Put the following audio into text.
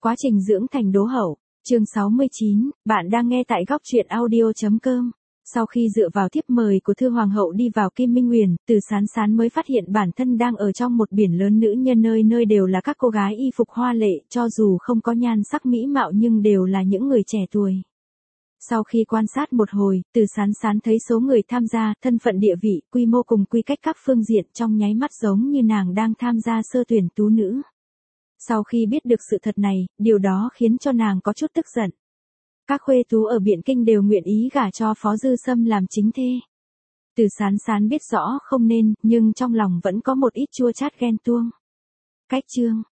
Quá trình dưỡng thành đố hậu, chương 69, bạn đang nghe tại góc truyện audio.com. Sau khi dựa vào thiếp mời của Thư Hoàng hậu đi vào Kim Minh Nguyền, Từ Sán Sán mới phát hiện bản thân đang ở trong một biển lớn nữ nhân, nơi nơi đều là các cô gái y phục hoa lệ, cho dù không có nhan sắc mỹ mạo nhưng đều là những người trẻ tuổi. Sau khi quan sát một hồi, Từ Sán Sán thấy số người tham gia, thân phận địa vị, quy mô cùng quy cách các phương diện trong nháy mắt giống như nàng đang tham gia sơ tuyển tú nữ. Sau khi biết được sự thật này, điều đó khiến cho nàng có chút tức giận. Các khuê tú ở Biện Kinh đều nguyện ý gả cho Phó Dư Sâm làm chính thê. Từ Sán Sán biết rõ không nên, nhưng trong lòng vẫn có một ít chua chát ghen tuông. Cách chương